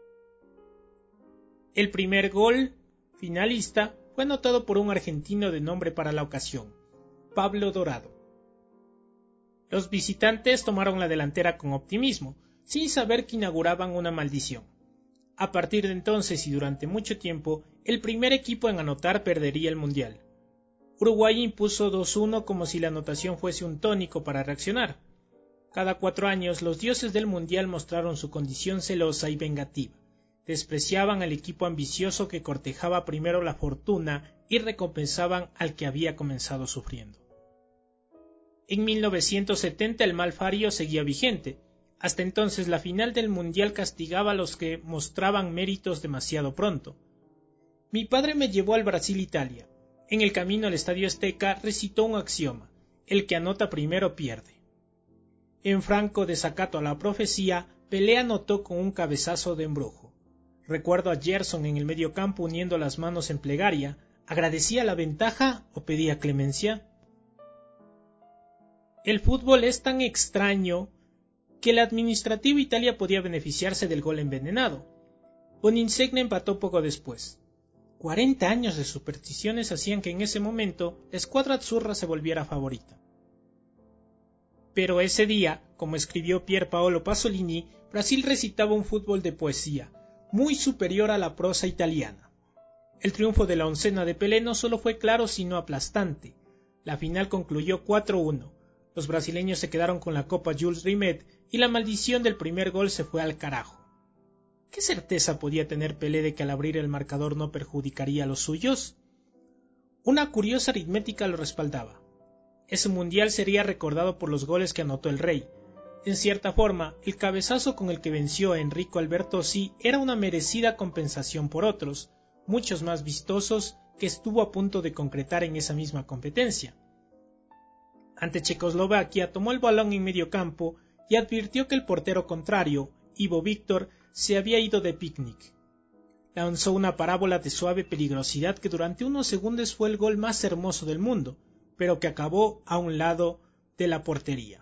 El primer gol finalista fue anotado por un argentino de nombre para la ocasión, Pablo Dorado. Los visitantes tomaron la delantera con optimismo, sin saber que inauguraban una maldición. A partir de entonces y durante mucho tiempo, el primer equipo en anotar perdería el Mundial. Uruguay impuso 2-1 como si la anotación fuese un tónico para reaccionar. Cada 4 años los dioses del Mundial mostraron su condición celosa y vengativa. Despreciaban al equipo ambicioso que cortejaba primero la fortuna y recompensaban al que había comenzado sufriendo. En 1970 el mal fario seguía vigente. Hasta entonces la final del Mundial castigaba a los que mostraban méritos demasiado pronto. Mi padre me llevó al Brasil-Italia. En el camino al Estadio Azteca recitó un axioma: el que anota primero pierde. En franco desacato a la profecía, Pelé anotó con un cabezazo de embrujo. Recuerdo a Gerson en el mediocampo uniendo las manos en plegaria. ¿Agradecía la ventaja o pedía clemencia? El fútbol es tan extraño que la administrativa Italia podía beneficiarse del gol envenenado. Boninsegne empató poco después. 40 años de supersticiones hacían que en ese momento la escuadra azzurra se volviera favorita. Pero ese día, como escribió Pier Paolo Pasolini, Brasil recitaba un fútbol de poesía, muy superior a la prosa italiana. El triunfo de la oncena de Pelé no solo fue claro sino aplastante. La final concluyó 4-1. Los brasileños se quedaron con la Copa Jules Rimet y la maldición del primer gol se fue al carajo. ¿Qué certeza podía tener Pelé de que al abrir el marcador no perjudicaría a los suyos? Una curiosa aritmética lo respaldaba. Ese mundial sería recordado por los goles que anotó el Rey. En cierta forma, el cabezazo con el que venció a Enrico Albertosi era una merecida compensación por otros, muchos más vistosos, que estuvo a punto de concretar en esa misma competencia. Ante Checoslovaquia tomó el balón en medio campo y advirtió que el portero contrario, Ivo Víctor, se había ido de picnic. Lanzó una parábola de suave peligrosidad que durante unos segundos fue el gol más hermoso del mundo, pero que acabó a un lado de la portería.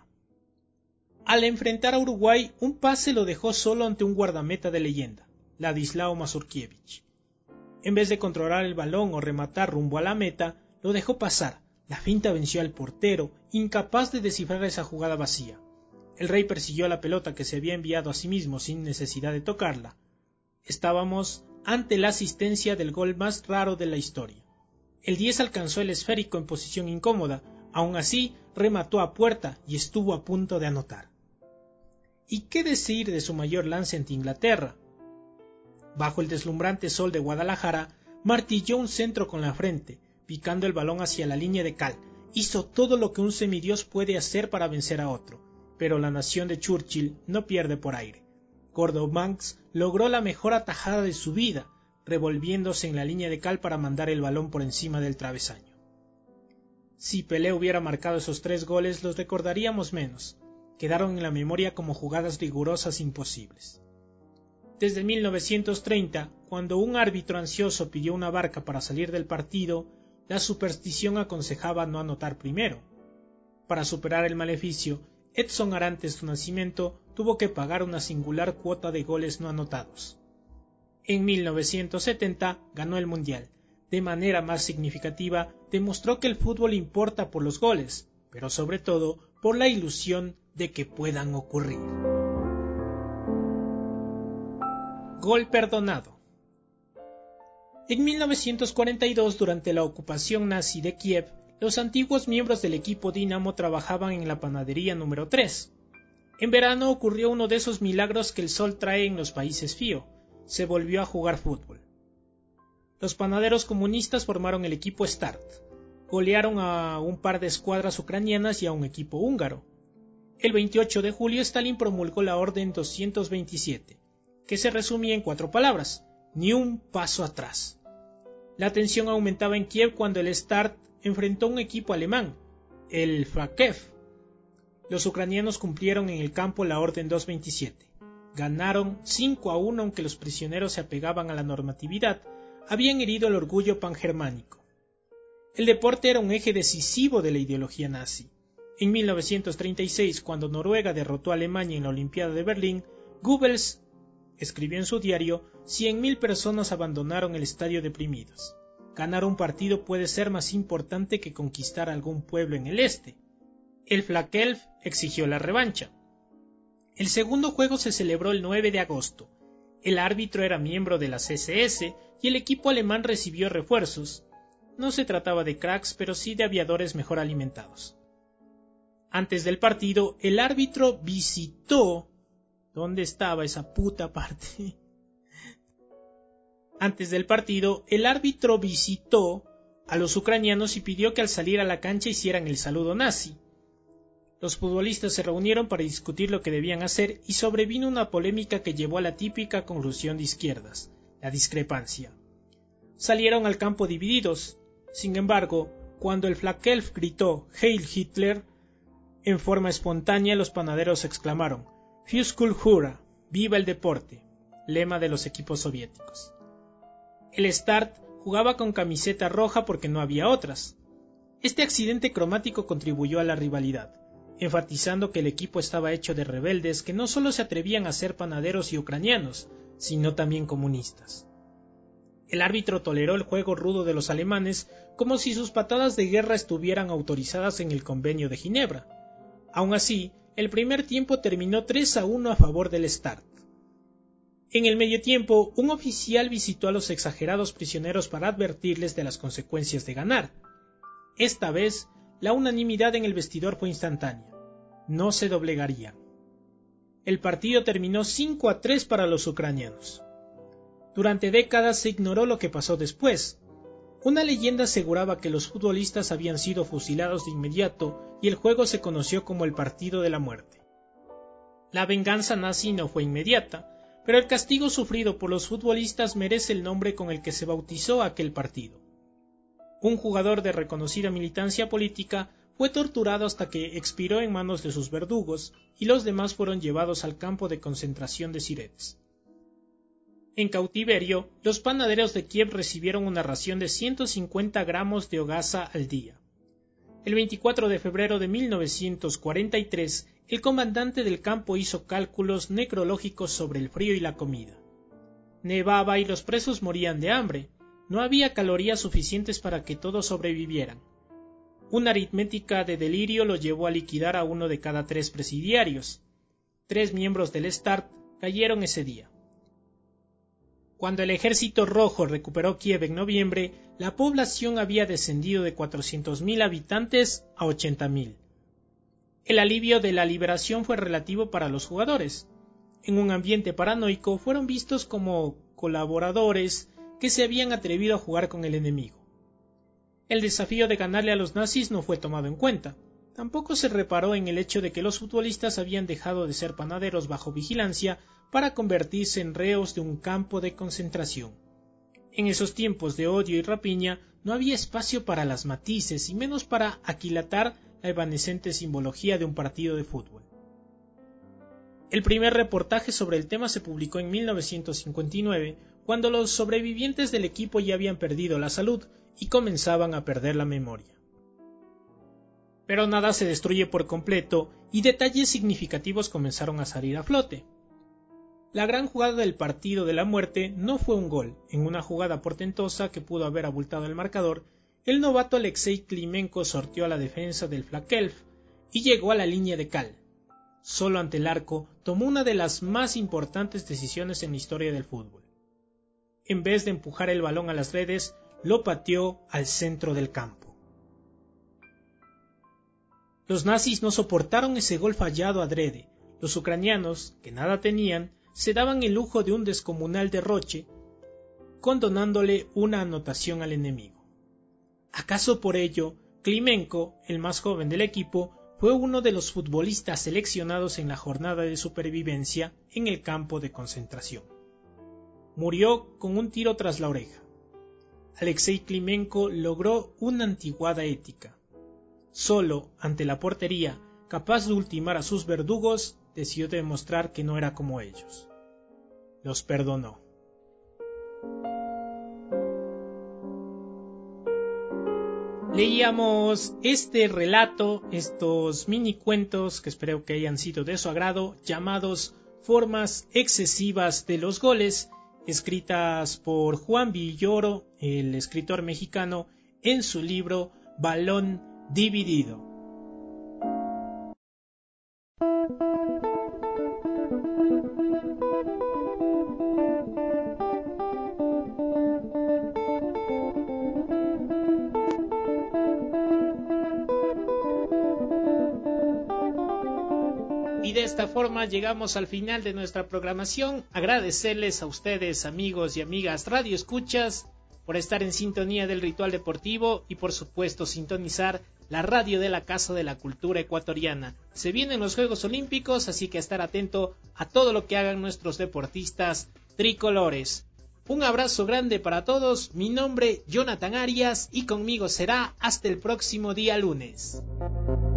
Al enfrentar a Uruguay, un pase lo dejó solo ante un guardameta de leyenda, Ladislao Mazurkiewicz. En vez de controlar el balón o rematar rumbo a la meta, lo dejó pasar. La finta venció al portero, incapaz de descifrar esa jugada vacía. El Rey persiguió la pelota que se había enviado a sí mismo sin necesidad de tocarla. Estábamos ante la asistencia del gol más raro de la historia. El 10 alcanzó el esférico en posición incómoda, aún así remató a puerta y estuvo a punto de anotar. ¿Y qué decir de su mayor lance ante Inglaterra? Bajo el deslumbrante sol de Guadalajara, martilló un centro con la frente, picando el balón hacia la línea de cal. Hizo todo lo que un semidios puede hacer para vencer a otro, pero la nación de Churchill no pierde por aire. Gordon Banks logró la mejor atajada de su vida, revolviéndose en la línea de cal para mandar el balón por encima del travesaño. Si Pelé hubiera marcado esos 3 goles, los recordaríamos menos. Quedaron en la memoria como jugadas rigurosas imposibles. Desde 1930, cuando un árbitro ansioso pidió una barca para salir del partido, la superstición aconsejaba no anotar primero. Para superar el maleficio, Edson Arantes do Nascimento tuvo que pagar una singular cuota de goles no anotados. En 1970 ganó el Mundial. de manera más significativa, demostró que el fútbol importa por los goles, pero sobre todo por la ilusión de que puedan ocurrir. Gol perdonado. En 1942, durante la ocupación nazi de Kiev, los antiguos miembros del equipo Dinamo trabajaban en la panadería número 3. En verano ocurrió uno de esos milagros que el sol trae en los países fío. Se volvió a jugar fútbol. Los panaderos comunistas formaron el equipo Start. Golearon a un par de escuadras ucranianas y a un equipo húngaro. El 28 de julio Stalin promulgó la Orden 227, que se resumía en 4 palabras: ni un paso atrás. La tensión aumentaba en Kiev cuando el Start enfrentó a un equipo alemán, el Frakev. Los ucranianos cumplieron en el campo la Orden 227. Ganaron 5-1, aunque los prisioneros se apegaban a la normatividad, habían herido el orgullo pangermánico. El deporte era un eje decisivo de la ideología nazi. En 1936, cuando Noruega derrotó a Alemania en la Olimpiada de Berlín, Goebbels escribió en su diario: 100.000 personas abandonaron el estadio deprimidos. Ganar un partido puede ser más importante que conquistar algún pueblo en el este. El Flakelf exigió la revancha. El segundo juego se celebró el 9 de agosto. El árbitro era miembro de la CSS y el equipo alemán recibió refuerzos. No se trataba de cracks, pero sí de aviadores mejor alimentados. Antes del partido, el árbitro visitó... ¿Dónde estaba esa puta parte? Antes del partido, el árbitro visitó a los ucranianos y pidió que al salir a la cancha hicieran el saludo nazi. Los futbolistas se reunieron para discutir lo que debían hacer y sobrevino una polémica que llevó a la típica conclusión de izquierdas, la discrepancia. Salieron al campo divididos. Sin embargo, cuando el Flakelf gritó «Heil Hitler», en forma espontánea los panaderos exclamaron «Fürs Kultura», «Viva el deporte», lema de los equipos soviéticos. El Start jugaba con camiseta roja porque no había otras. Este accidente cromático contribuyó a la rivalidad, enfatizando que el equipo estaba hecho de rebeldes que no solo se atrevían a ser panaderos y ucranianos, sino también comunistas. El árbitro toleró el juego rudo de los alemanes como si sus patadas de guerra estuvieran autorizadas en el Convenio de Ginebra. Aun así, el primer tiempo terminó 3-1 a favor del Start. En el medio tiempo, un oficial visitó a los exagerados prisioneros para advertirles de las consecuencias de ganar. Esta vez, la unanimidad en el vestidor fue instantánea. No se doblegarían. El partido terminó 5-3 para los ucranianos. Durante décadas se ignoró lo que pasó después. Una leyenda aseguraba que los futbolistas habían sido fusilados de inmediato y el juego se conoció como el partido de la muerte. La venganza nazi no fue inmediata, pero el castigo sufrido por los futbolistas merece el nombre con el que se bautizó aquel partido. Un jugador de reconocida militancia política fue torturado hasta que expiró en manos de sus verdugos y los demás fueron llevados al campo de concentración de Siretes. En cautiverio, los panaderos de Kiev recibieron una ración de 150 gramos de hogaza al día. El 24 de febrero de 1943, el comandante del campo hizo cálculos necrológicos sobre el frío y la comida. Nevaba y los presos morían de hambre. No había calorías suficientes para que todos sobrevivieran. Una aritmética de delirio lo llevó a liquidar a 1 de cada 3 presidiarios. 3 miembros del Start cayeron ese día. Cuando el Ejército Rojo recuperó Kiev en noviembre, la población había descendido de 400.000 habitantes a 80.000. El alivio de la liberación fue relativo para los jugadores. En un ambiente paranoico fueron vistos como colaboradores que se habían atrevido a jugar con el enemigo. El desafío de ganarle a los nazis no fue tomado en cuenta. Tampoco se reparó en el hecho de que los futbolistas habían dejado de ser panaderos bajo vigilancia para convertirse en reos de un campo de concentración. En esos tiempos de odio y rapiña no había espacio para las matices y menos para aquilatar la evanescente simbología de un partido de fútbol. El primer reportaje sobre el tema se publicó en 1959, cuando los sobrevivientes del equipo ya habían perdido la salud y comenzaban a perder la memoria. Pero nada se destruye por completo y detalles significativos comenzaron a salir a flote. La gran jugada del partido de la muerte no fue un gol. En una jugada portentosa que pudo haber abultado el marcador, el novato Alexei Klimenko sorteó a la defensa del Flakelf y llegó a la línea de cal. Solo ante el arco tomó una de las más importantes decisiones en la historia del fútbol. En vez de empujar el balón a las redes, lo pateó al centro del campo. Los nazis no soportaron ese gol fallado adrede. Los ucranianos, que nada tenían, se daban el lujo de un descomunal derroche, condonándole una anotación al enemigo. ¿Acaso por ello, Klimenko, el más joven del equipo, fue uno de los futbolistas seleccionados en la jornada de supervivencia en el campo de concentración? Murió con un tiro tras la oreja. Alexei Klimenko logró una antiguada ética. Solo ante la portería, capaz de ultimar a sus verdugos, decidió demostrar que no era como ellos. Los perdonó. Leíamos este relato, estos mini cuentos que espero que hayan sido de su agrado, llamados Formas excesivas de los goles, escritas por Juan Villoro, el escritor mexicano, en su libro Balón Dividido. Y de esta forma llegamos al final de nuestra programación. Agradecerles a ustedes, amigos y amigas radioescuchas, por estar en sintonía del Ritual Deportivo y por supuesto sintonizar la radio de la Casa de la Cultura Ecuatoriana. Se vienen los Juegos Olímpicos, así que estar atento a todo lo que hagan nuestros deportistas tricolores. Un abrazo grande para todos, mi nombre Jonathan Arias y conmigo será hasta el próximo día lunes.